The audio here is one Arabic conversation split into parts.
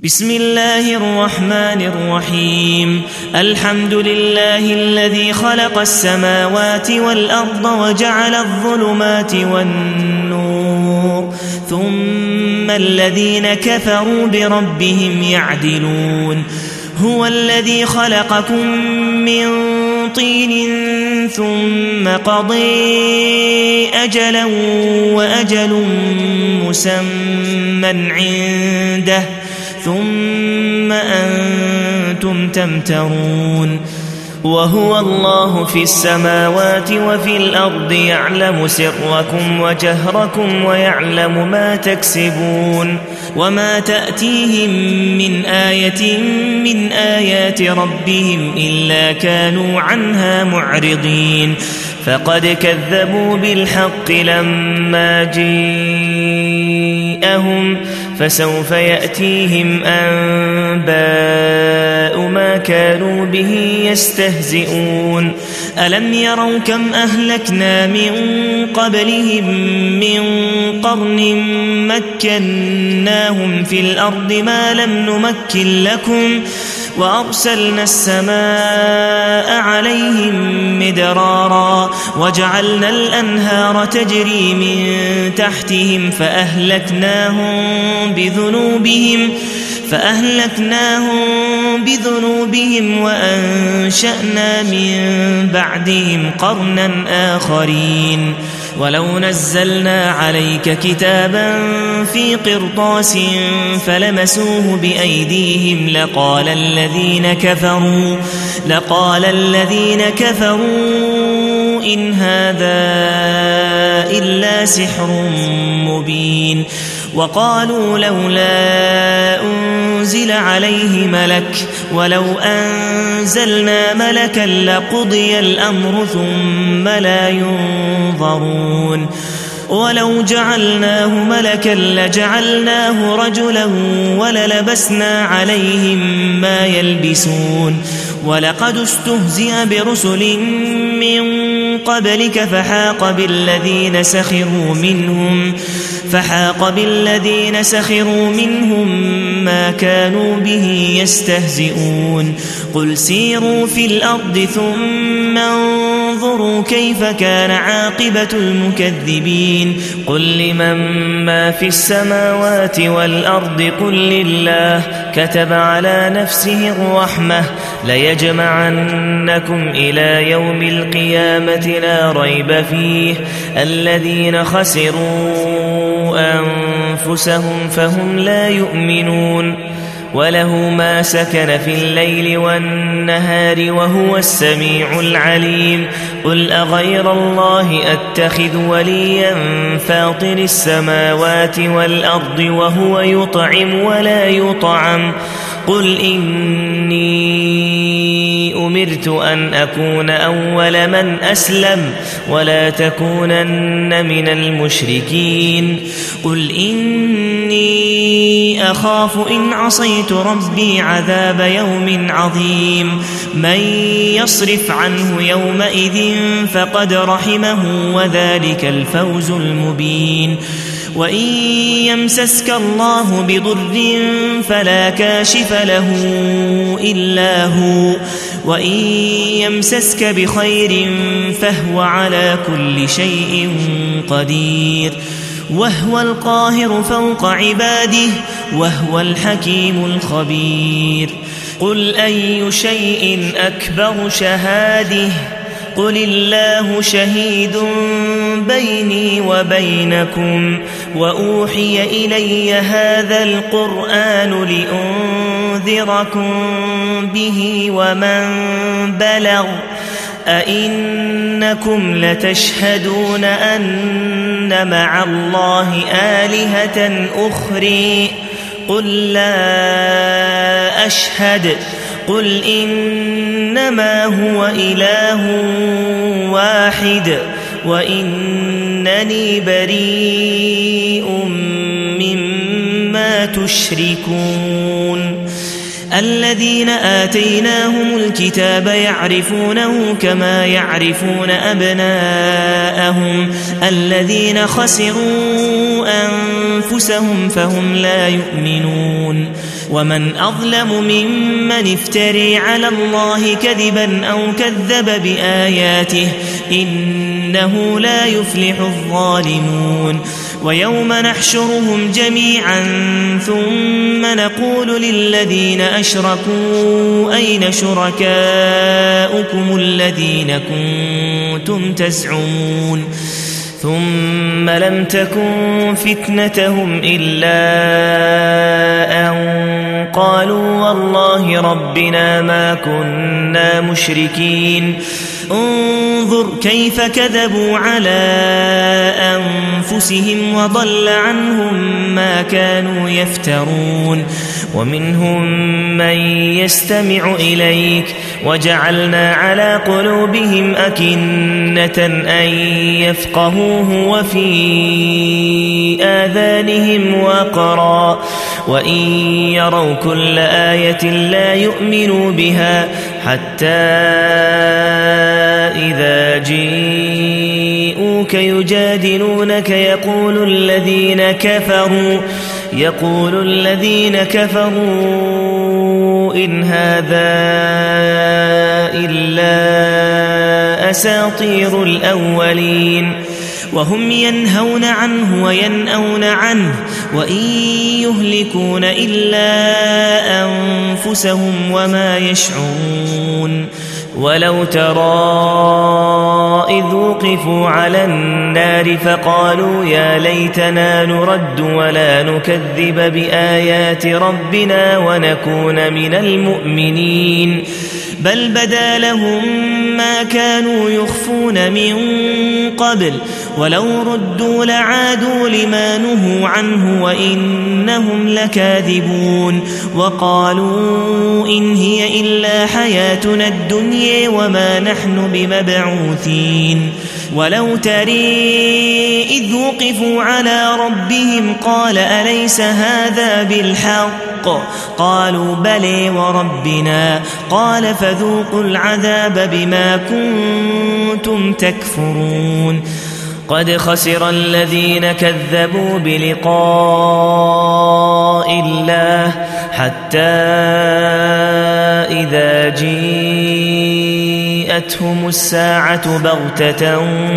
بسم الله الرحمن الرحيم الحمد لله الذي خلق السماوات والأرض وجعل الظلمات والنور ثم الذين كفروا بربهم يعدلون هو الذي خلقكم من طين ثم قضي أجلا وأجل مسمى عنده ثم أنتم تمترون وهو الله في السماوات وفي الأرض يعلم سركم وجهركم ويعلم ما تكسبون وما تأتيهم من آية من آيات ربهم إلا كانوا عنها معرضين فقد كذبوا بالحق لما جاءهم فسوف يأتيهم أنباء ما كانوا به يستهزئون ألم يروا كم أهلكنا من قبلهم من قرن مكناهم في الأرض ما لم نمكن لكم وأرسلنا السماء عليهم مدرارا وجعلنا الأنهار تجري من تحتهم فأهلكناهم بذنوبهم وأنشأنا من بعدهم قرنا آخرين ولو نزلنا عليك كتابا في قرطاس فلمسوه بأيديهم لقال الذين كفروا إن هذا إلا سحر مبين وقالوا لولا أنزل عليه ملك ولو أنزلنا ملكا لقضي الأمر ثم لا ينظرون ولو جعلناه ملكا لجعلناه رجلا وللبسنا عليهم ما يلبسون ولقد استهزئ برسل من قبلك فحاق بالذين سخروا منهم ما كانوا به يستهزئون قل سيروا في الأرض ثم انظروا كيف كان عاقبة المكذبين قل لمن ما في السماوات والأرض قل لله كتب على نفسه الرحمة ليجمعنكم إلى يوم القيامة لا ريب فيه الذين خسروا أنفسهم فهم لا يؤمنون وله ما سكن في الليل والنهار وهو السميع العليم قل أغير الله أتخذ وليا فاطر السماوات والأرض وهو يطعم ولا يطعم قل إني أمرت أن أكون أول من أسلم ولا تكونن من المشركين قل إني أخاف إن عصيت ربي عذاب يوم عظيم من يصرف عنه يومئذ فقد رحمه وذلك الفوز المبين وإن يمسسك الله بضر فلا كاشف له إلا هو وإن يمسسك بخير فهو على كل شيء قدير وهو القاهر فوق عباده وهو الحكيم الخبير قل أي شيء أكبر شهادة قل الله شهيد بيني وبينكم وأوحي إلي هذا القرآن لأنذركم به ومن بلغ أئنكم لتشهدون أن مع الله آلهة أخرى قل لا أشهد قل إنما هو إله واحد وإنني بريء مما تشركون الذين آتيناهم الكتاب يعرفونه كما يعرفون أبناءهم الذين خسروا أنفسهم فهم لا يؤمنون ومن أظلم ممن افتري على الله كذبا أو كذب بآياته إنه لا يفلح الظالمون ويوم نحشرهم جميعا ثم نقول للذين أشركوا أين شركاؤكم الذين كنتم تزعمون ثم لم تكن فتنتهم إلا أن قالوا والله ربنا ما كنا مشركين انظر كيف كذبوا على أنفسهم وضل عنهم ما كانوا يفترون ومنهم من يستمع إليك وجعلنا على قلوبهم أكنة أن يفقهوه وفي آذانهم وقرا وإن يروا كل آية لا يؤمنوا بها حتى إذا جيءوك يجادلونك يقول الذين كفروا إن هذا إلا أساطير الأولين وهم ينهون عنه وينأون عنه وإن يهلكون إلا أنفسهم وما يشعرون ولو ترى إذ وقفوا على النار فقالوا يا ليتنا نرد ولا نكذب بآيات ربنا ونكون من المؤمنين بل بدا لهم ما كانوا يخفون من قبل ولو ردوا لعادوا لما نهوا عنه وإنهم لكاذبون وقالوا إن هي إلا حياتنا الدنيا وما نحن بمبعوثين ولو ترى إذ وقفوا على ربهم قال أليس هذا بالحق قالوا بلى وربنا قال فذوقوا العذاب بما كنتم تكفرون قد خسر الذين كذبوا بلقاء الله حتى إذا جاءتهم الساعة بغتة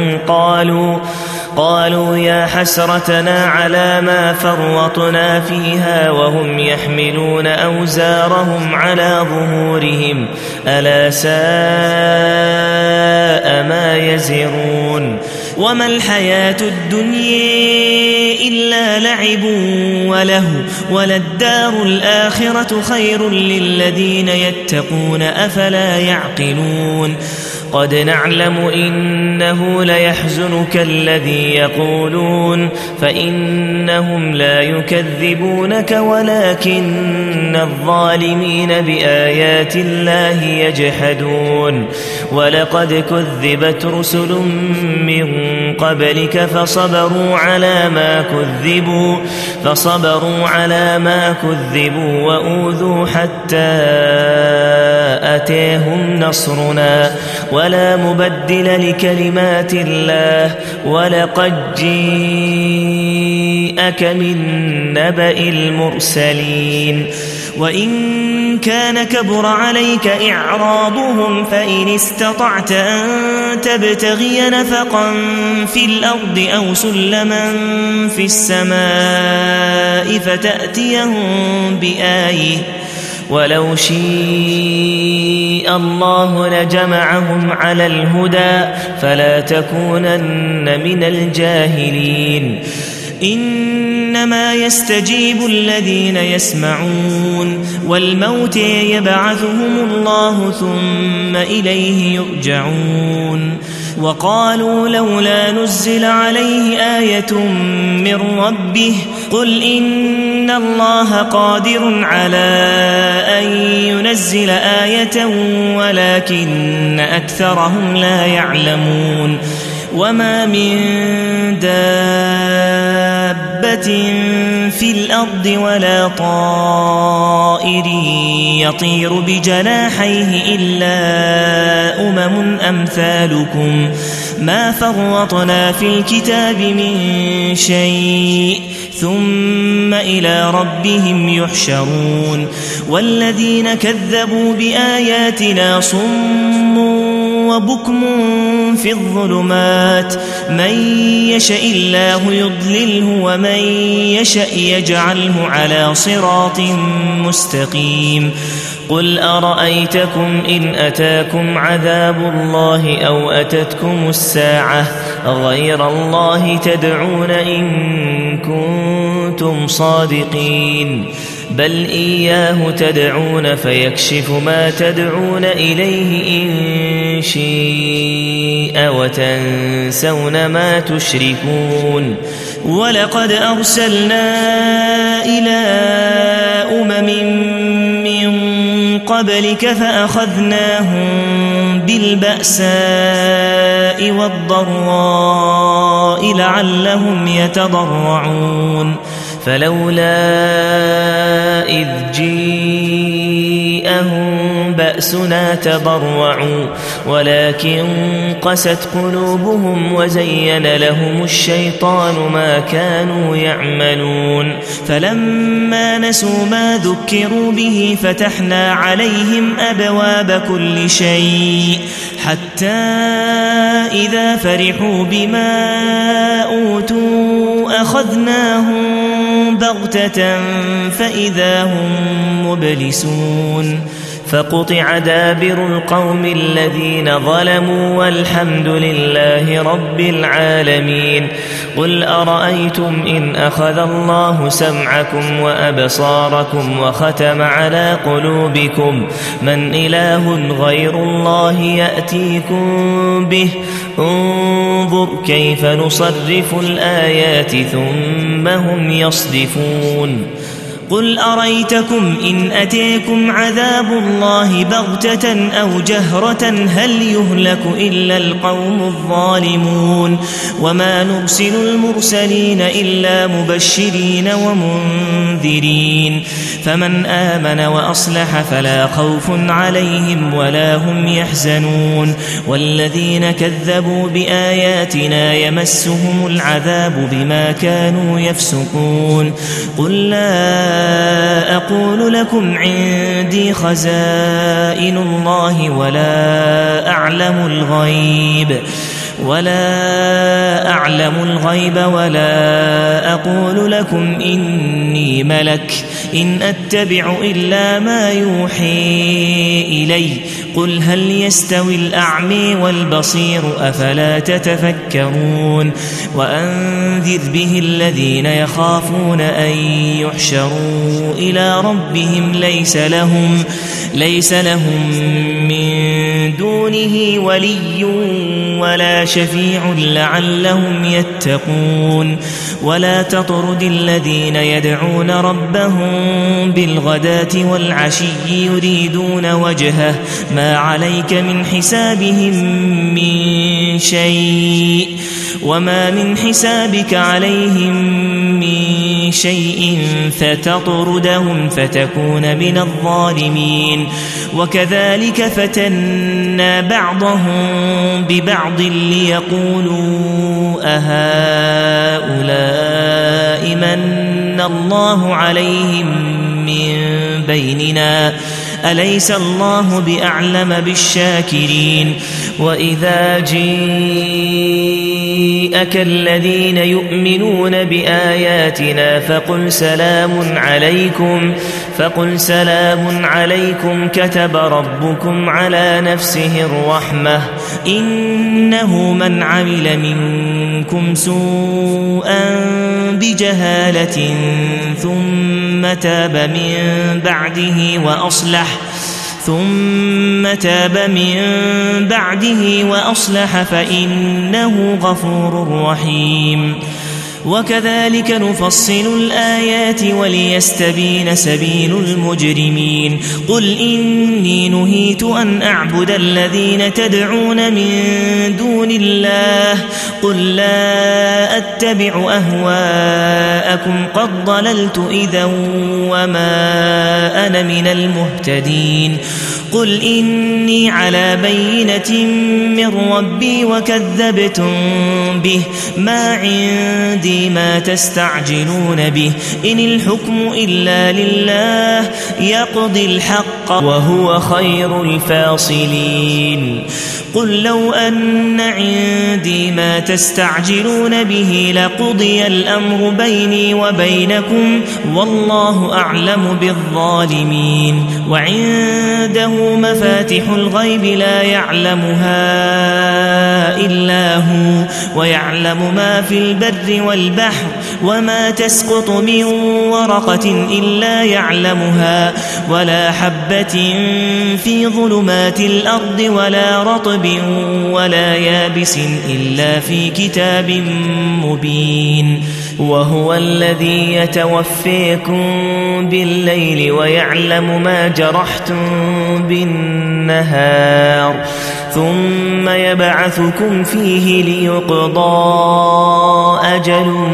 قالوا يا حسرتنا على ما فرطنا فيها وهم يحملون أوزارهم على ظهورهم ألا ساء ما يزرون وما الحياة الدنيا إلا لعب وله وللدار الآخرة خير للذين يتقون أفلا يعقلون قد نعلم إنه ليحزنك الذي يقولون فإنهم لا يكذبونك ولكن الظالمين بآيات الله يجحدون ولقد كذبت رسل من قبلك فصبروا على ما كذبوا وأوذوا حتى أتاهم نصرنا ولا مبدل لكلمات الله ولقد جاءك من نبأ المرسلين وإن كان كبر عليك إعراضهم فإن استطعت أن تبتغي نفقا في الأرض أو سلما في السماء فتأتيهم بآية ولو شاء الله لجمعهم على الهدى فلا تكونن من الجاهلين إنما يستجيب الذين يسمعون والموت يبعثهم الله ثم إليه يرجعون وقالوا لولا نزل عليه آية من ربه قل إن الله قادر على أن ينزل آية ولكن أكثرهم لا يعلمون وما من دابة في الأرض ولا طائر يطير بجناحيه إلا أمثالكم ما فرطنا في الكتاب من شيء ثم إلى ربهم يحشرون والذين كذبوا بآياتنا صم وبكم في الظلمات من يشاء الله يضلله ومن يشاء يجعله على صراط مستقيم قل أرأيتكم إن أتاكم عذاب الله أو أتتكم الساعة غير الله تدعون إن كنتم صادقين بل إياه تدعون فيكشف ما تدعون إليه إن شاء وتنسون ما تشركون ولقد أرسلنا إلى من قبلك فأخذناهم بالبأساء والضراء لعلهم يتضرعون فلولا إذ جاءهم بأسنا تضرعوا ولكن قست قلوبهم وزين لهم الشيطان ما كانوا يعملون فلما نسوا ما ذكروا به فتحنا عليهم أبواب كل شيء حتى إذا فرحوا بما أوتوا أخذناهم بغتة فإذا هم مبلسون فقطع دابر القوم الذين ظلموا والحمد لله رب العالمين قل أرأيتم إن أخذ الله سمعكم وأبصاركم وختم على قلوبكم من إله غير الله يأتيكم به انظر كيف نصرف الآيات ثم هم يصدفون قل أريتكم إن أتيكم عذاب الله بغتة أو جهرة هل يهلك إلا القوم الظالمون وما نرسل المرسلين إلا مبشرين ومنذرين فمن آمن وأصلح فلا خوف عليهم ولا هم يحزنون والذين كذبوا بآياتنا يمسهم العذاب بما كانوا يفسقون قل لا أقول لكم عندي خزائن الله ولا أعلم الغيب ولا أقول لكم إني ملك إن أتبع إلا ما يوحي إلي قل هل يستوي الأعمى والبصير أفلا تتفكرون وأنذر به الذين يخافون أن يحشروا إلى ربهم ليس لهم من دونه ولي ولا شفيع لعلهم يتقون ولا تطرد الذين يدعون ربهم بالغداة والعشي يريدون وجهه ما عليك من حسابهم من شيء وما من حسابك عليهم من شيء فتطردهم فتكون من الظالمين وكذلك فتنا بعضهم ببعض ليقولوا أهؤلاء من الله عليهم من بيننا أليس الله بأعلم بالشاكرين وإذا جاءك الذين يؤمنون بآياتنا فقل سلام عليكم كتب ربكم على نفسه الرحمة إنه من عمل منكم سوءا بجهالة ثم تاب من بعده وأصلح فإنه غفور رحيم وكذلك نفصل الآيات وليستبين سبيل المجرمين قل إني نهيت أن أعبد الذين تدعون من دون الله قل لا أتبع أهواءكم قد ضللت إذا وما أنا من المهتدين قل إني على بينة من ربي وكذبتم به ما عندي ما تستعجلون به إن الحكم إلا لله يقضي الحق وهو خير الفاصلين قل لو أن عندي ما تستعجلون به لقضي الأمر بيني وبينكم والله أعلم بالظالمين وعنده مفاتح الغيب لا يعلمها إلا هو ويعلم ما في البر والبحر وما تسقط من ورقة إلا يعلمها ولا حبة في ظلمات الأرض ولا رطب ولا يابس إلا في كتاب مبين وهو الذي يتوفيكم بالليل ويعلم ما جرحتم بالنهار ثم يبعثكم فيه ليقضى أجل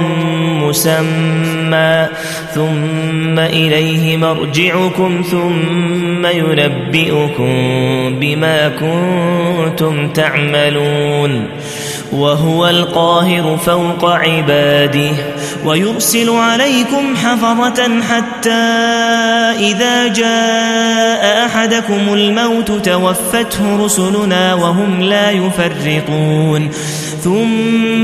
مسمى ثم إليه مرجعكم ثم ينبئكم بما كنتم تعملون وهو القاهر فوق عباده ويرسل عليكم حفظة حتى إذا جاء أحدكم الموت توفته رسلنا وهم لا يفرطون ثم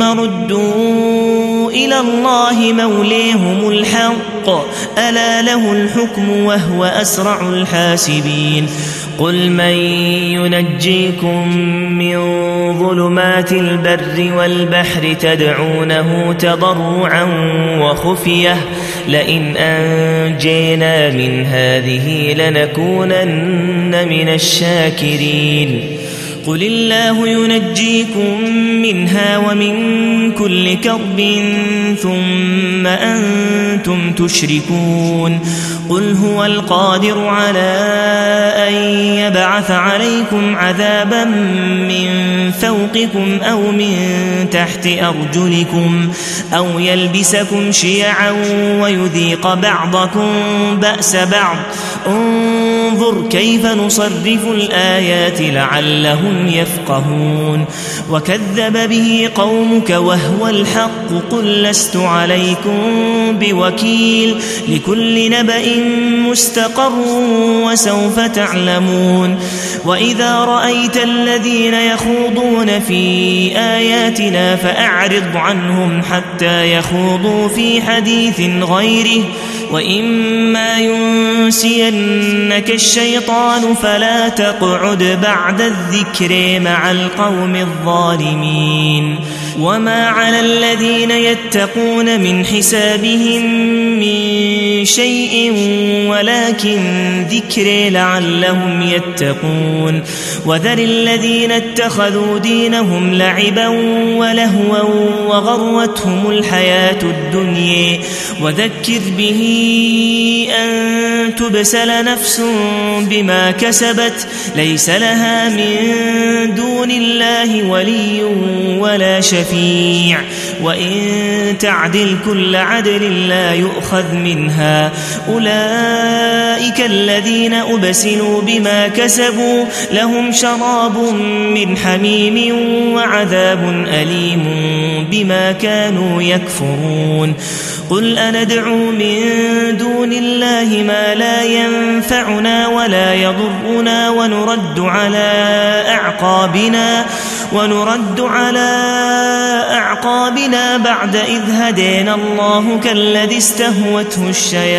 ردوا إلى الله موليهم الحق ألا له الحكم وهو أسرع الحاسبين قل من ينجيكم من ظلمات البر والبحر تدعونه تضرعا وخفية لئن أنجينا من هذه لنكونن من الشاكرين قل الله ينجيكم منها ومن كل كرب ثم أنتم تشركون قل هو القادر على أن يبعث عليكم عذابا من فوقكم أو من تحت أرجلكم أو يلبسكم شيعا ويذيق بعضكم بأس بعض انظر كيف نصرف الآيات لعلهم يفقهون وكذب به قومك وهو الحق قل لست عليكم بوكيل لكل نبأ مستقر وسوف تعلمون وإذا رأيت الذين يخوضون في آياتنا فأعرض عنهم حتى يخوضوا في حديث غيره وإما ينسينك الشيطان فلا تقعد بعد الذكر مع القوم الظالمين وما على الذين يتقون من حسابهم من شيء ولكن ذكر لعلهم يتقون وذر الذين اتخذوا دينهم لعبا ولهوا وغرتهم الحياة الدنيا وذكر به أن تبسل نفس بما كسبت ليس لها من دون الله ولي ولا شفيع وإن تعدل كل عدل لا يؤخذ منها أولئك الذين أبسلوا بما كسبوا لهم شراب من حميم وعذاب أليم بما كانوا يكفرون قل أندعو من دون الله ما لا ينفعنا ولا يضرنا ونرد على أعقابنا بعد إذ هدينا الله كالذي استهوته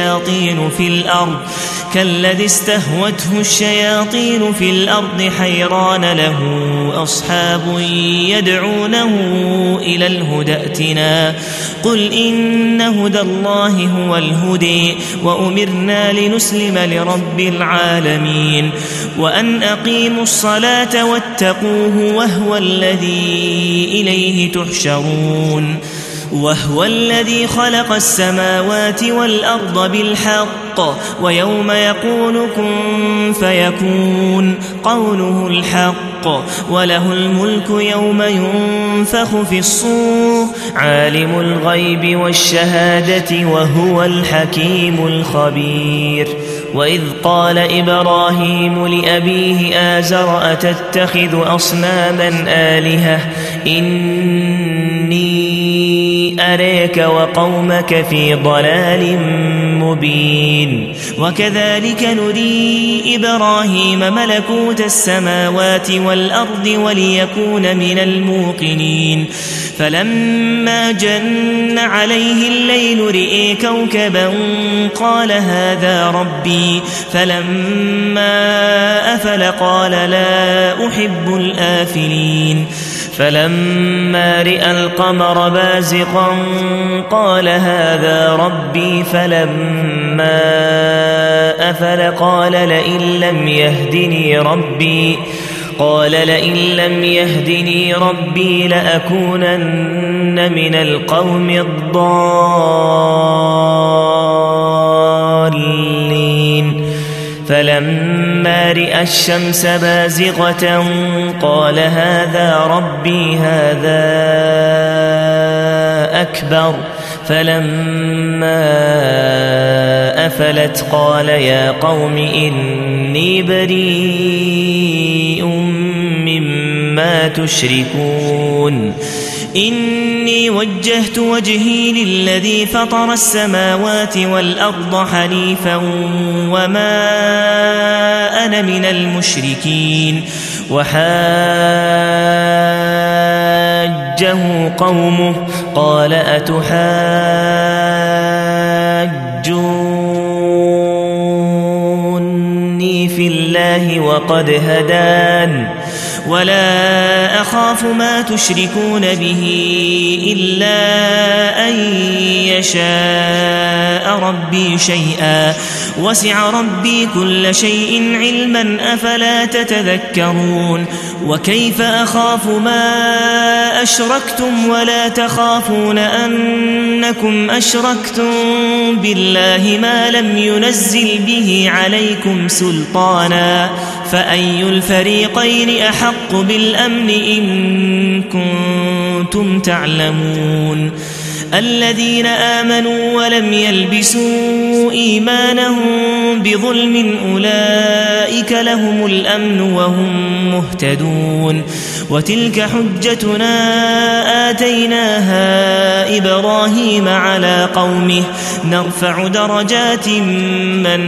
الشياطين في الأرض حيران له أصحاب يدعونه إلى الهدى ائتنا قل إن هدى الله هو الهدي وأمرنا لنسلم لرب العالمين وأن أقيموا الصلاة واتقوه وهو الذي إليه تحشرون وهو الذي خلق السماوات والأرض بالحق ويوم يقول كن فيكون قوله الحق وله الملك يوم ينفخ في الصور عالم الغيب والشهادة وهو الحكيم الخبير وإذ قال إبراهيم لأبيه آزر أتتخذ أصناما آلهة إني أريك وقومك في ضلال مبين وكذلك نري إبراهيم ملكوت السماوات والأرض وليكون من الموقنين فلما جن عليه الليل رئي كوكبا قال هذا ربي فلما أفل قال لا أحب الآفلين فلما رئى القمر بازغا قال هذا ربي فلما أفل قال لئن لم يهدني ربي لأكونن من القوم الضالين فلما رئى الشمس بازغة قال هذا ربي هذا أكبر فلما أفلت قال يا قوم إني بريء مما تشركون إني وجهت وجهي للذي فطر السماوات والأرض حنيفا وما أنا من المشركين وحاجه قومه قال أتحاجوني في الله وقد هدان ولا أخاف ما تشركون به إلا أن يشاء ربي شيئا وسع ربي كل شيء علما أفلا تتذكرون وكيف أخاف ما أشركتم ولا تخافون أنكم أشركتم بالله ما لم ينزل به عليكم سلطانا فأي الفريقين أحق بالأمن إن كنتم تعلمون الذين آمنوا ولم يلبسوا إيمانهم بظلم أولئك لهم الأمن وهم مهتدون وتلك حجتنا آتيناها إبراهيم على قومه نرفع درجات من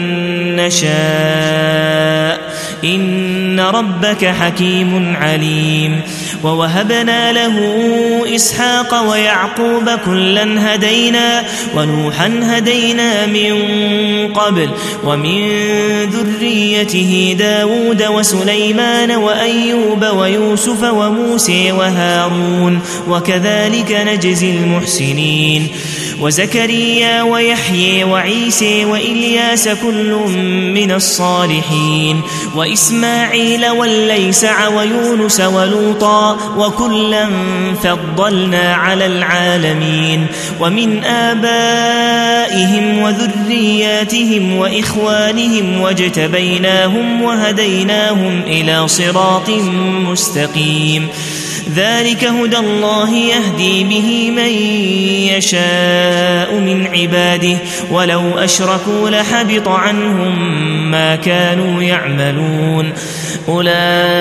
نشاء إن ربك حكيم عليم ووهبنا له إسحاق ويعقوب كلا هدينا ونوحا هدينا من قبل ومن ذريته داود وسليمان وأيوب ويوسف وموسى وهارون وكذلك نجزي المحسنين وزكريا ويحيى وعيسى وإلياس كل من الصالحين وإسماعيل والليسع ويونس ولوطا وكلا فضلنا على العالمين ومن آبائهم وذرياتهم وإخوانهم واجتبيناهم وهديناهم إلى صراط مستقيم ذلك هدى الله يهدي به من يشاء من عباده ولو أشركوا لحبط عنهم ما كانوا يعملون أولئك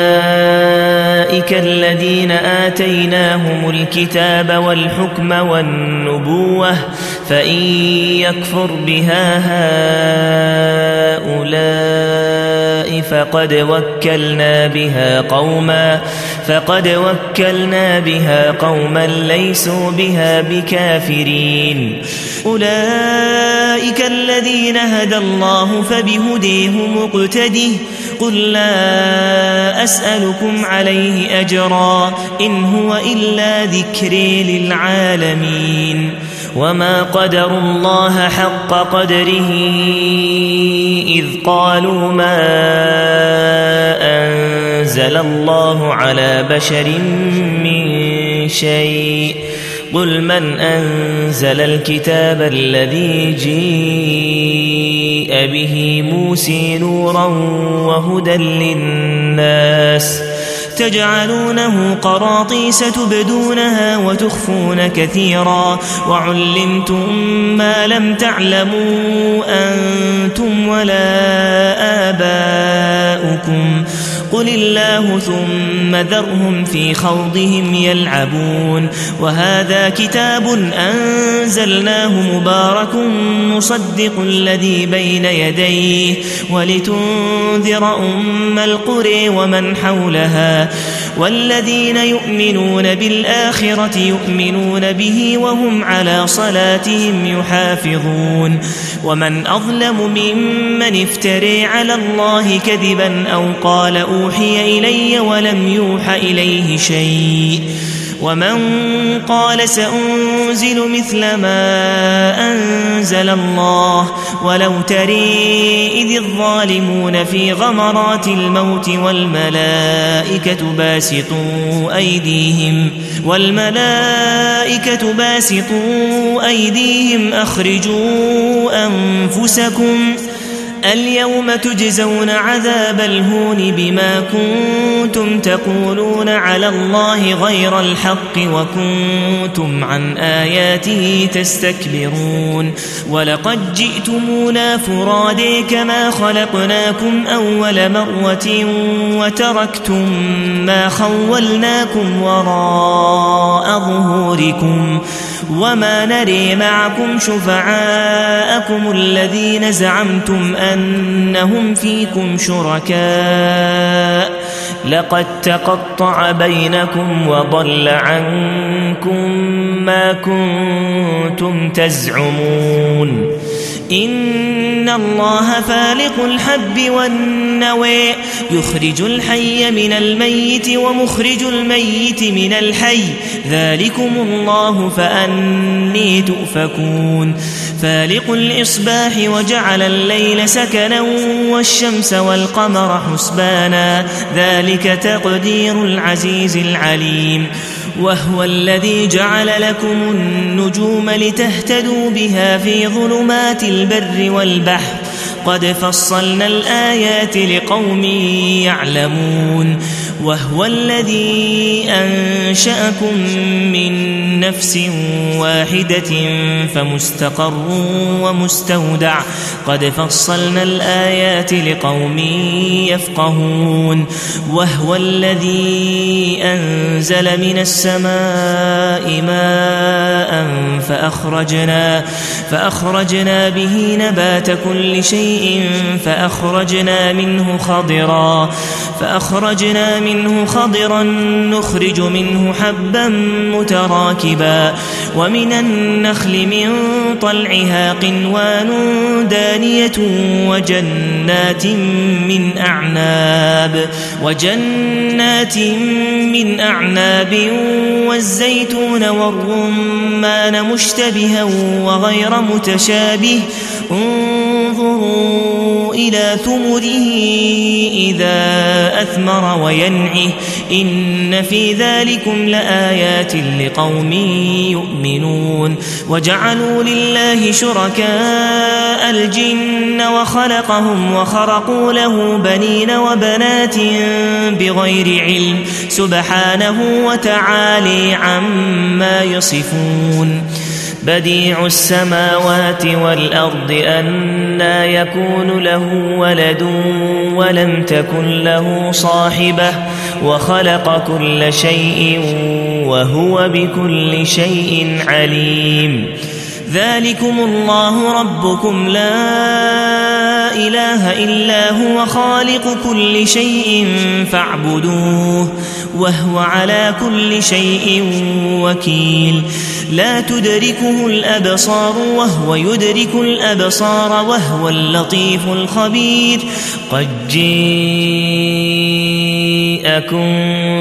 الذين آتيناهم الكتاب والحكم والنبوة فإن يكفر بها هؤلاء فقد وكلنا بها قوما ليسوا بها بكافرين أولئك الذين هدى الله فبهديه مقتده قل لا أسألكم عليه أجرا إن هو إلا ذكر للعالمين وما قدروا الله حق قدره إذ قالوا ما أنزل الله على بشر من شيء قل من أنزل الكتاب الذي جيء به موسى نورا وهدى للناس تجعلونه قراطيس تبدونها وتخفون كثيرا وعلمتم ما لم تعلموا أنتم ولا آباؤكم قل الله ثم ذرهم في خوضهم يلعبون وهذا كتاب أنزلناه مبارك مصدق الذي بين يديه ولتنذر أم القرى ومن حولها والذين يؤمنون بالآخرة يؤمنون به وهم على صلاتهم يحافظون ومن أظلم ممن افترى على الله كذبا أو قال أوحي إلي ولم يوحى إليه شيء ومن قال سأنزل مثل ما أنزل الله ولو ترى إذ الظالمون في غمرات الموت والملائكة باسطوا أيديهم أخرجوا أنفسكم اليوم تجزون عذاب الهون بما كنتم تقولون على الله غير الحق وكنتم عن آياته تستكبرون ولقد جئتمونا فرادى كما خلقناكم أول مرة وتركتم ما خولناكم وراء ظهوركم وما نري معكم شفعاءكم الذين زعمتم أنهم فيكم شركاء لقد تقطع بينكم وضل عنكم ما كنتم تزعمون إن الله فالق الحب والنوى يخرج الحي من الميت ومخرج الميت من الحي ذلكم الله فأني تؤفكون فالق الإصباح وجعل الليل سكنا والشمس والقمر حسبانا ذلك تقدير العزيز العليم وهو الذي جعل لكم النجوم لتهتدوا بها في ظلمات البر والبحر قد فصلنا الآيات لقوم يعلمون وهو الذي أنشأكم من نفس واحدة فمستقر ومستودع قد فصلنا الآيات لقوم يفقهون وهو الذي أنزل من السماء ماء فأخرجنا به نبات كل شيء فأخرجنا منه خضرا نخرج منه حبا متراكبا ومن النخل من طلعها قنوان دانية وجنات من أعناب والزيتون والرمان مشتبها وغير متشابه انظروا إلى ثمره إذا أثمر وينعه إن في ذلكم لآيات لقوم يؤمنون وجعلوا لله شركاء الجن وخلقهم وخرقوا له بنين وبنات بغير علم سبحانه وتعالى عما يصفون بديع السماوات والأرض أنى يكون له ولد ولم تكن له صاحبة وخلق كل شيء وهو بكل شيء عليم ذلكم الله ربكم لا إله إلا هو خالق كل شيء فاعبدوه وهو على كل شيء وكيل لا تدركه الأبصار وهو يدرك الأبصار وهو اللطيف الخبير قد جاءكم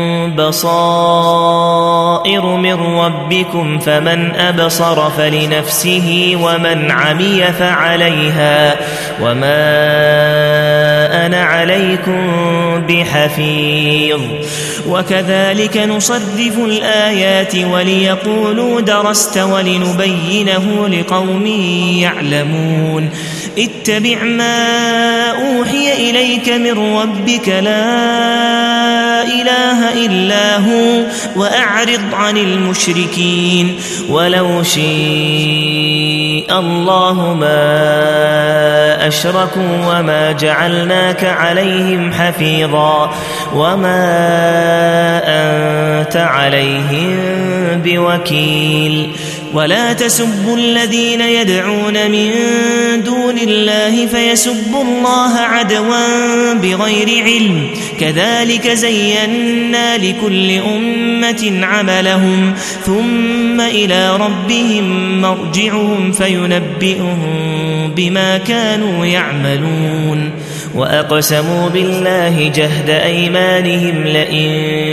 بصائر من ربكم فمن أبصر فلنفسه ومن عمي فعليها وما أنا عليكم بحفيظ وكذلك نصرف الآيات وليقولوا درست ولنبينه لقوم يعلمون اتبع ما أوحي إليك من ربك لا إله إلا هو وأعرض عن المشركين ولو شاء الله ما أشركوا وما جعلناك عليهم حفيظا وما أنت عليهم بوكيل ولا تسبوا الذين يدعون من دون الله فيسبوا الله عدوا بغير علم كذلك زينا لكل أمة عملهم ثم إلى ربهم مرجعهم فينبئهم بما كانوا يعملون وأقسموا بالله جهد أيمانهم لئن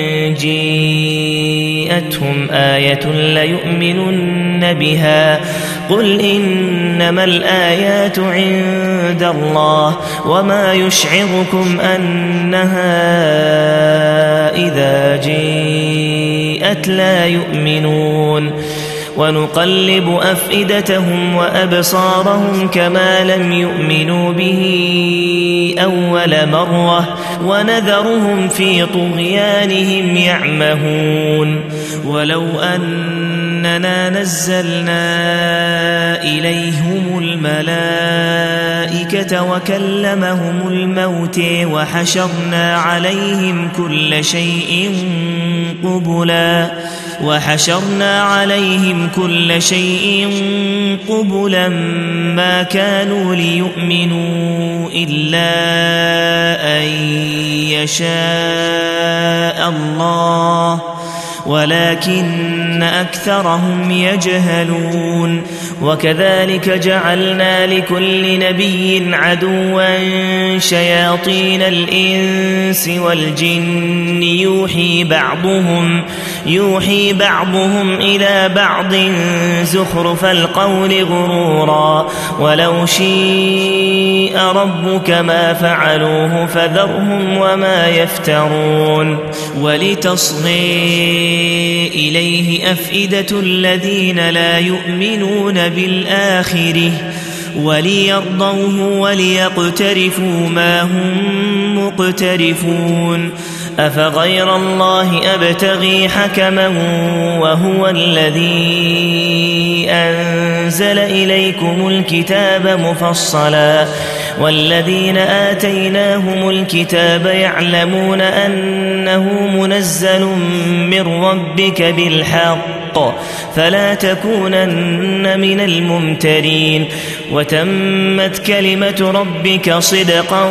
جاءتهم آية ليؤمنن بها قل إنما الآيات عند الله وما يشعركم أنها إذا جاءت لا يؤمنون ونقلب أفئدتهم وأبصارهم كما لم يؤمنوا به أول مرة ونذرهم في طغيانهم يعمهون ولو أننا نزلنا إليهم الملائكة وكلمهم الموت وحشرنا عليهم كل شيء قبلا ما كانوا ليؤمنوا إلا أن يشاء الله ولكن أكثرهم يجهلون وكذلك جعلنا لكل نبي عدوا شياطين الإنس والجن يوحي بعضهم إلى بعض زخرف القول غرورا ولو شاء ربك ما فعلوه فذرهم وما يفترون ولتصغي إليه أفئدة الذين لا يؤمنون بالآخرة وليرضوه وليقترفوا ما هم مقترفون أفغير الله أبتغي حكما وهو الذي أنزل إليكم الكتاب مفصلا والذين آتيناهم الكتاب يعلمون أنه منزل من ربك بالحق فلا تكونن من الممترين وتمت كلمة ربك صدقا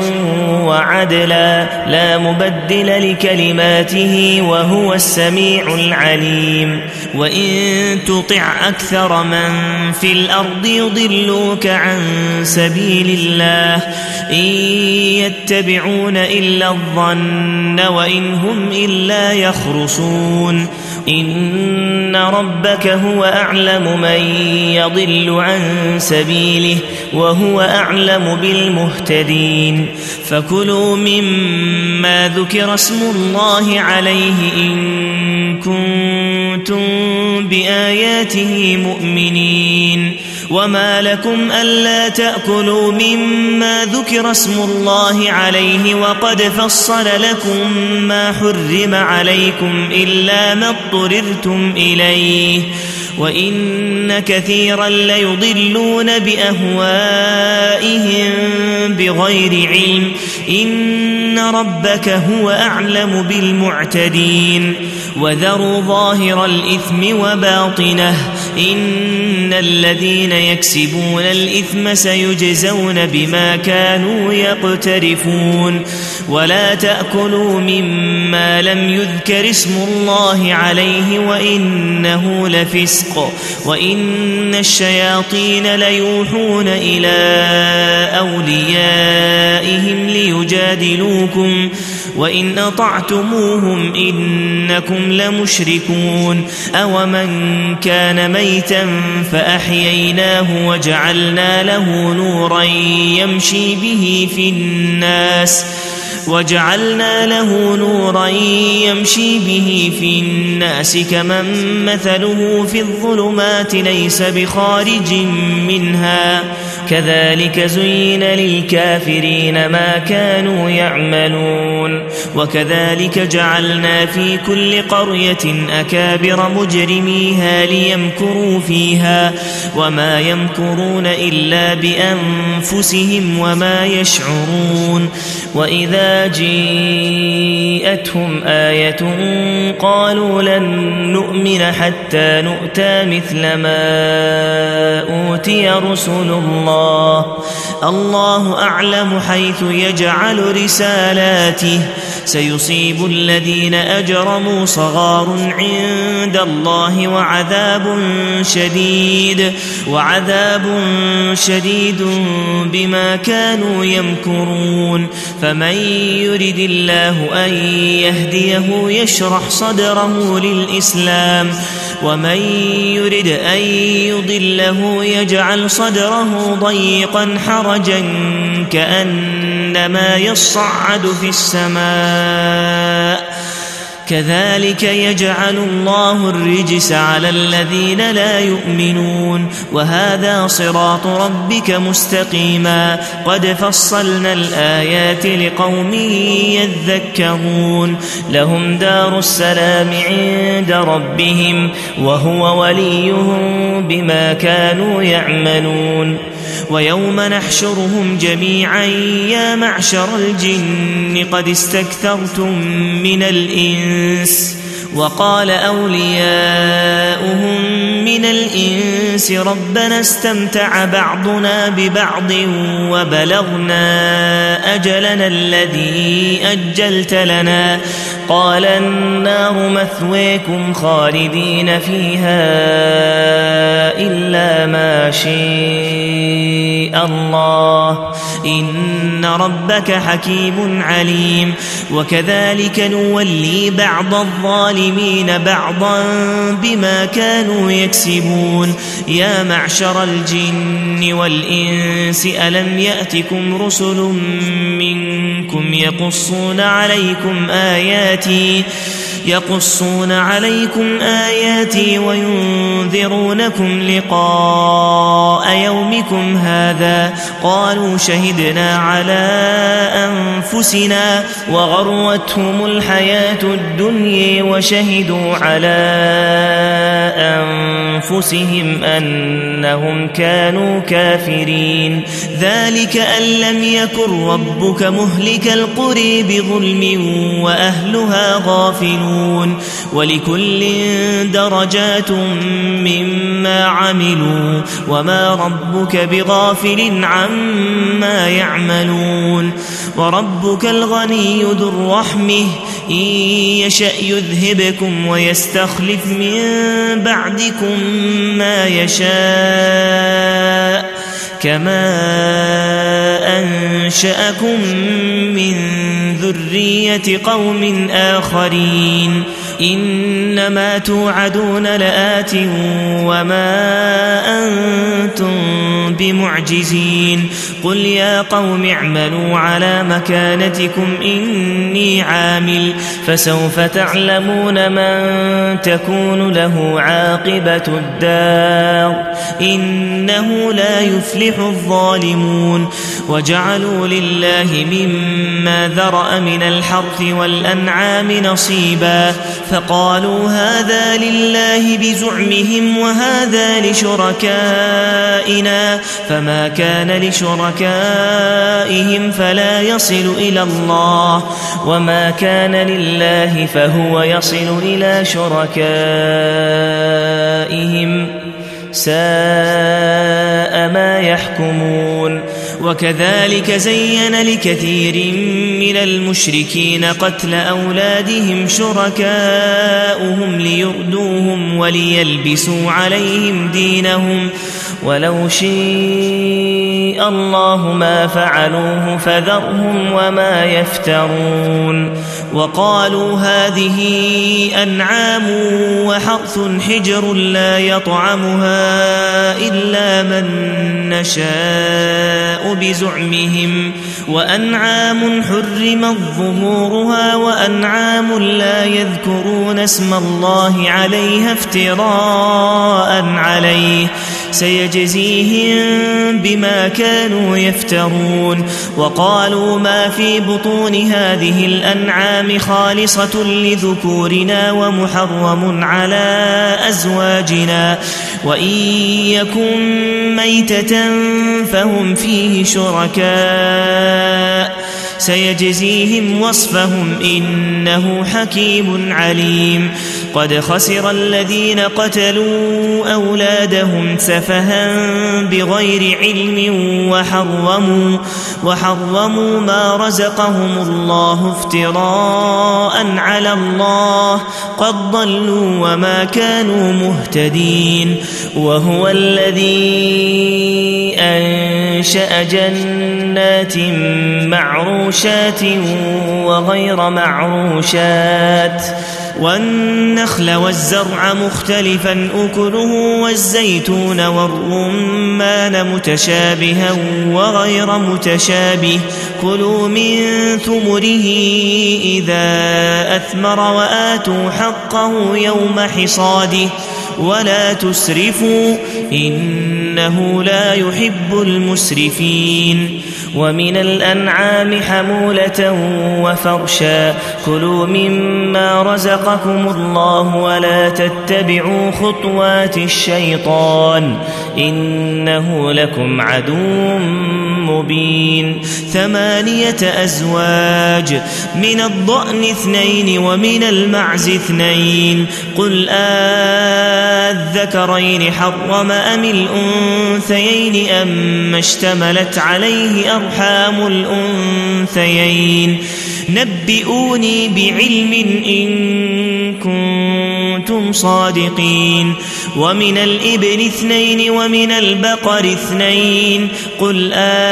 وعدلا لا مبدل لكلماته وهو السميع العليم وإن تطع أكثر من في الأرض يضلوك عن سبيل الله إن يتبعون إلا الظن وإن هم إلا يخرصون إن ربك هو أعلم من يضل عن سبيله وهو أعلم بالمهتدين فكلوا مما ذكر اسم الله عليه إن كنتم بآياته مؤمنين وما لكم ألا تأكلوا مما ذكر اسم الله عليه وقد فصل لكم ما حرم عليكم إلا ما اضطررتم إليه وإن كثيرا ليضلون بأهوائهم بغير علم إن ربك هو أعلم بالمعتدين وذروا ظاهر الإثم وباطنه إن الذين يكسبون الإثم سيجزون بما كانوا يقترفون ولا تأكلوا مما لم يذكر اسم الله عليه وإنه لفسق الرزق وإن الشياطين ليوحون إلى أوليائهم ليجادلوكم وإن أطعتموهم إنكم لمشركون أومن كان ميتا فأحييناه وجعلنا له نورا يمشي به في الناس كمن مثله في الظلمات ليس بخارج منها كذلك زين للكافرين ما كانوا يعملون وكذلك جعلنا في كل قرية أكابر مجرميها ليمكروا فيها وما يمكرون إلا بأنفسهم وما يشعرون وإذا جيءتهم آية قالوا لن نؤمن حتى نؤتى مثل ما أوتي رسل الله أعلم حيث يجعل رسالاته سيصيب الذين أجرموا صغار عند الله وعذاب شديد بما كانوا يمكرون فمن يرد الله أن يهديه يشرح صدره للإسلام ومن يرد أن يضله يجعل صدره ضيقا حرجا كأنما يصعد في السماء كذلك يجعل الله الرجس على الذين لا يؤمنون وهذا صراط ربك مستقيما قد فصلنا الآيات لقوم يذكرون لهم دار السلام عند ربهم وهو وليهم بما كانوا يعملون ويوم نحشرهم جميعا يا معشر الجن قد استكثرتم من الإنس وقال أولياؤهم من الإنس ربنا استمتع بعضنا ببعض وبلغنا أجلنا الذي أجلت لنا قال النار مثويكم خالدين فيها إلا ما شاء الله إن ربك حكيم عليم وكذلك نولي بعض الظالمين بعضا بما كانوا يكسبون يا معشر الجن والإنس ألم يأتكم رسل منكم يقصون عليكم آياتي وينذرونكم لقاء يومكم هذا قالوا شهدنا على أنفسنا وغرتهم الحياة الدنيا وشهدوا على أنفسهم أنهم كانوا كافرين ذلك أن لم يكن ربك مهلك القرى بظلم وأهلها غافلون ولكل درجات مما عملوا وما ربك بغافل عما يعملون وربك الغني ذو الرحمة إن يشأ يذهبكم ويستخلف من بعدكم ما يشاء كما أنشأكم من ذرية قوم آخرين إنما توعدون لآت وما أنتم بمعجزين قل يا قوم اعملوا على مكانتكم إني عامل فسوف تعلمون من تكون له عاقبة الدار إنه لا يفلح الظالمون وجعلوا لله مما ذرأ من الحرث والأنعام نصيبا فقالوا هذا لله بزعمهم وهذا لشركائنا فما كان لشركائهم فلا يصل إلى الله وما كان لله فهو يصل إلى شركائهم ساء ما يحكمون وكذلك زين لكثير من المشركين قتل أولادهم شركاؤهم ليردوهم وليلبسوا عليهم دينهم ولو شاء الله ما فعلوه فذرهم وما يفترون وقالوا هذه أنعام وحرث حجر لا يطعمها إلا من نشاء بزعمهم وأنعام حرمت ظهورها وأنعام لا يذكرون اسم الله عليها افتراء عليه سيجزيهم بما كانوا يفترون وقالوا ما في بطون هذه الأنعام خالصة لذكورنا ومحرم على أزواجنا وإن يكن ميتة فهم فيه شركاء سيجزيهم وصفهم إنه حكيم عليم قد خسر الذين قتلوا أولادهم سفها بغير علم وحرموا ما رزقهم الله افتراء على الله قد ضلوا وما كانوا مهتدين وهو الذي أنشأ جنات معروشات وغير معروشات والنخل والزرع مختلفا أكله والزيتون والرمان متشابها وغير متشابه كلوا من ثمره إذا أثمر وآتوا حقه يوم حصاده ولا تسرفوا إنه لا يحب المسرفين ومن الأنعام حمولة وفرشا كلوا مما رزقكم الله ولا تتبعوا خطوات الشيطان إنه لكم عدو مبين 8 أزواج من الضأن 2 ومن المعز 2 قل الذكرين حرم أم الأنثيين أم اشتملت عليه أرحام الأنثيين نبئوني بعلم إن كنتم صادقين ومن الإبل 2 ومن البقر 2 قل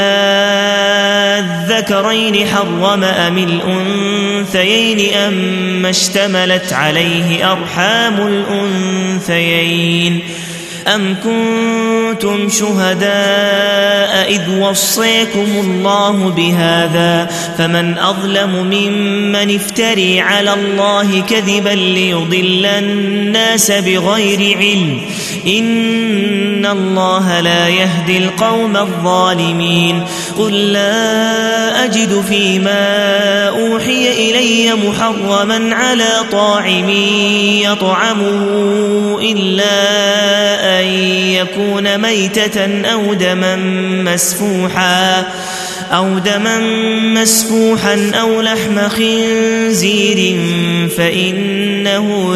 الذكرين حرم أم الأنثيين أم اشتملت عليه أرحام الأنثيين أم كنتم شهداء إذ وصيكم الله بهذا فمن أظلم ممن افتري على الله كذبا ليضل الناس بغير علم إن الله لا يهدي القوم الظالمين قل لا أجد فيما أوحي إلي محرما على طاعم يطعمه إلا أن يكون ميتة أو دما مسفوحا أو لحم خنزير فإنه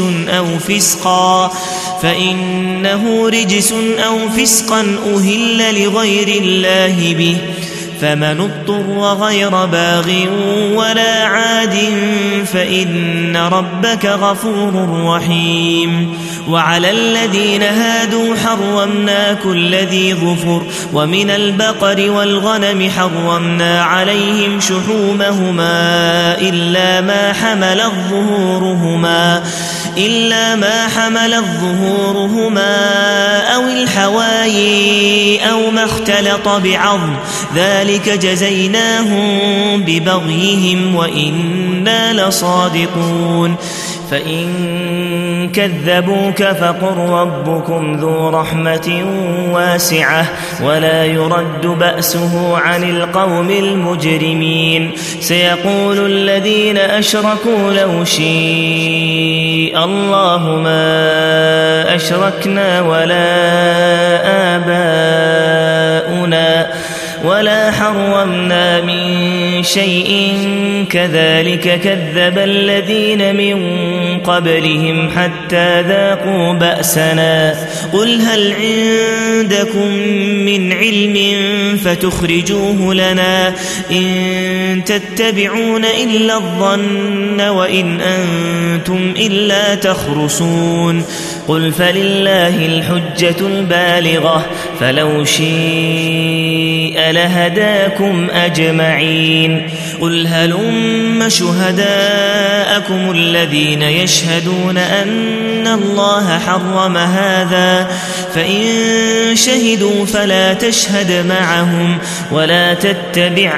رجس أو فسقا أهل لغير الله به فمن اضطر غير باغ ولا عاد فإن ربك غفور رحيم وعلى الذين هادوا حرمنا كل ذي ظفر ومن البقر والغنم حرمنا عليهم شحومهما إلا ما حملت ظهورهما أو الحوايي أو ما اختلط بعظم ذلك جزيناهم ببغيهم وإنا لصادقون فإن كذبوك فقل ربكم ذو رحمة واسعة ولا يرد بأسه عن القوم المجرمين سيقول الذين أشركوا لو شاء الله ما أشركنا ولا آباؤنا ولا حرمنا من شيء كذلك كذب الذين من قبلهم حتى ذاقوا بأسنا قل هل عندكم من علم فتخرجوه لنا إن تتبعون إلا الظن وإن أنتم إلا تخرصون قل فلله الحجة البالغة فلو شيء لهداكم أجمعين قل هلم شهداءكم الذين يشهدون أن الله حرم هذا فإن شهدوا فلا تشهد معهم ولا تتبع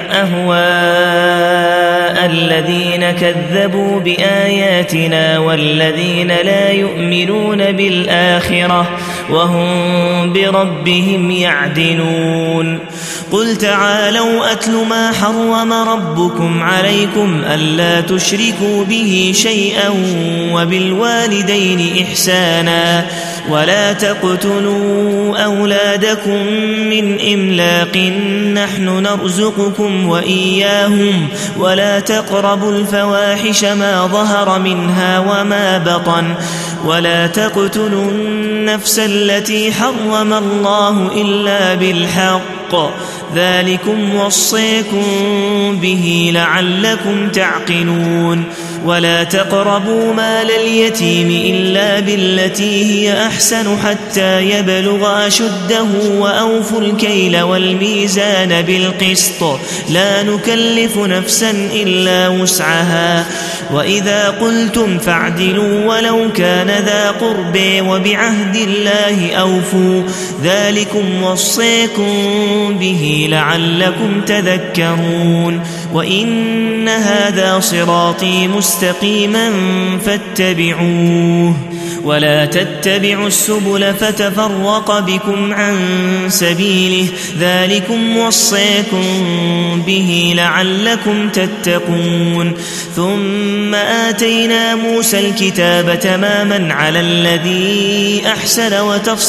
أهواء الذين كذبوا بآياتنا والذين لا يؤمنون بالآخرة وهم بربهم يعدلون قل تعالوا أتل ما حرم ربكم عليكم ألا تشركوا به شيئا وبالوالدين إحسانا ولا تقتلوا أولادكم من إملاق نحن نرزقكم وإياهم ولا تقربوا الفواحش ما ظهر منها وما بطن ولا تقتلوا النفس التي حرم الله إلا بالحق ذلكم وصيكم به لعلكم تعقلون ولا تقربوا مال اليتيم إلا بالتي هي أحسن حتى يبلغ أشده وأوفوا الكيل والميزان بالقسط لا نكلف نفسا إلا وسعها وإذا قلتم فاعدلوا ولو كان ذا قرب وبعهد الله أوفوا ذلكم وصيكم به لعلكم تذكرون وإن هذا صراطي مستقيما فاتبعوه ولا تتبعوا السبل فتفرق بكم عن سبيله ذلكم وصيكم به لعلكم تتقون ثم آتينا موسى الكتاب تماما على الذي أحسن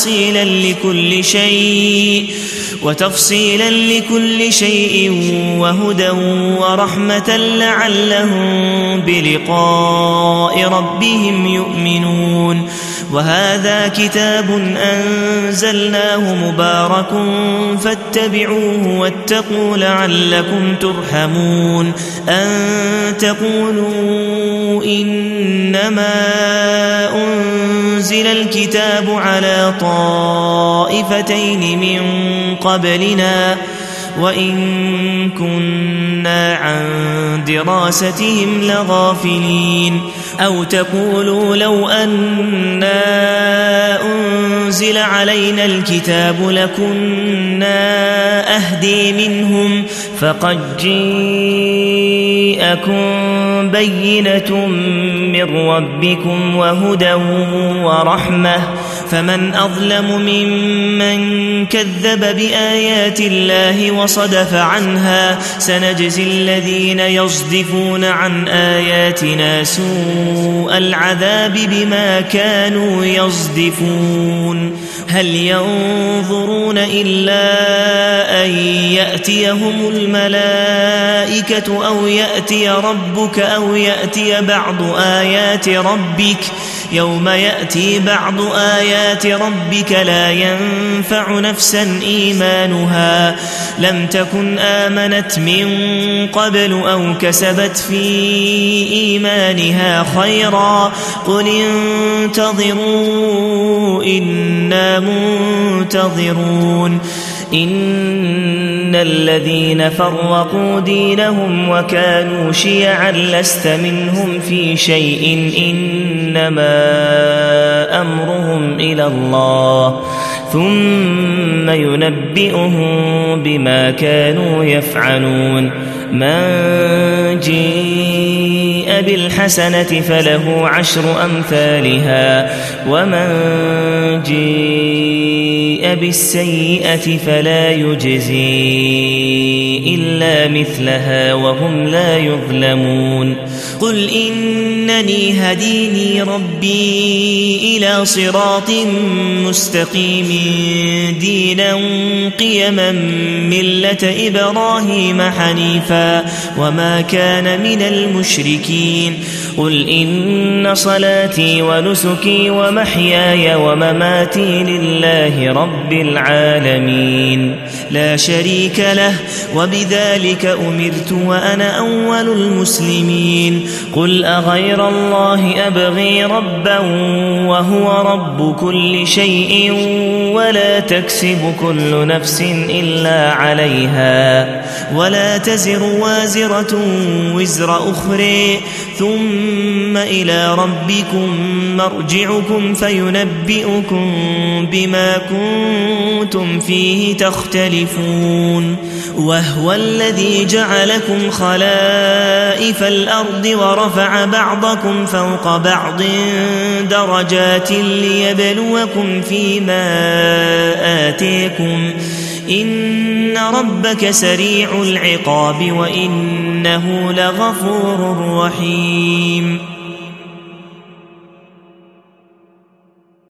وتفصيلا لكل شيء وهدى ورحمة لعلهم بلقاء ربهم يؤمنون وهذا كتاب أنزلناه مبارك فاتبعوه واتقوا لعلكم ترحمون أن تقولوا إنما أنزل الكتاب على طائفتين من قبلنا وإن كنا عن دراستهم لغافلين أو تقولوا لو أنا أنزل علينا الكتاب لكنا أهدي منهم فقد جاءكم بينة من ربكم وهدى ورحمة فمن أظلم ممن كذب بآيات الله وصدف عنها سنجزي الذين يصدفون عن آياتنا سوء العذاب بما كانوا يصدفون هل ينظرون إلا أن يأتيهم الملائكة أو يأتي ربك أو يأتي بعض آيات ربك يوم يأتي بعض آيات ربك لا ينفع نفسا إيمانها لم تكن آمنت من قبل أو كسبت في إيمانها خيرا قل انتظروا إنا منتظرون إن الذين فرقوا دينهم وكانوا شيعا لست منهم في شيء إنما أمرهم إلى الله ثم ينبئهم بما كانوا يفعلون من جاء جيء بالحسنة فله 10 أمثالها ومن جيء بالسيئة فلا يجزي إلا مثلها وهم لا يظلمون قل إنني هديني ربي إلى صراط مستقيم دينا قيما ملة إبراهيم حنيفا وما كان من المشركين قل إن صلاتي ونسكي ومحياي ومماتي لله رب العالمين لا شريك له وبذلك أمرت وأنا أول المسلمين قل أغير الله أبغي ربا وهو رب كل شيء ولا تكسب كل نفس إلا عليها ولا تزر وازرة وزر أخرى ثم إلى ربكم مرجعكم فينبئكم بما كنتم فيه تختلفون وهو الذي جعلكم خلائف الأرض ورفع بعضكم فوق بعض درجات ليبلوكم فيما آتيكم إن ربك سريع العقاب وإنه لغفور رحيم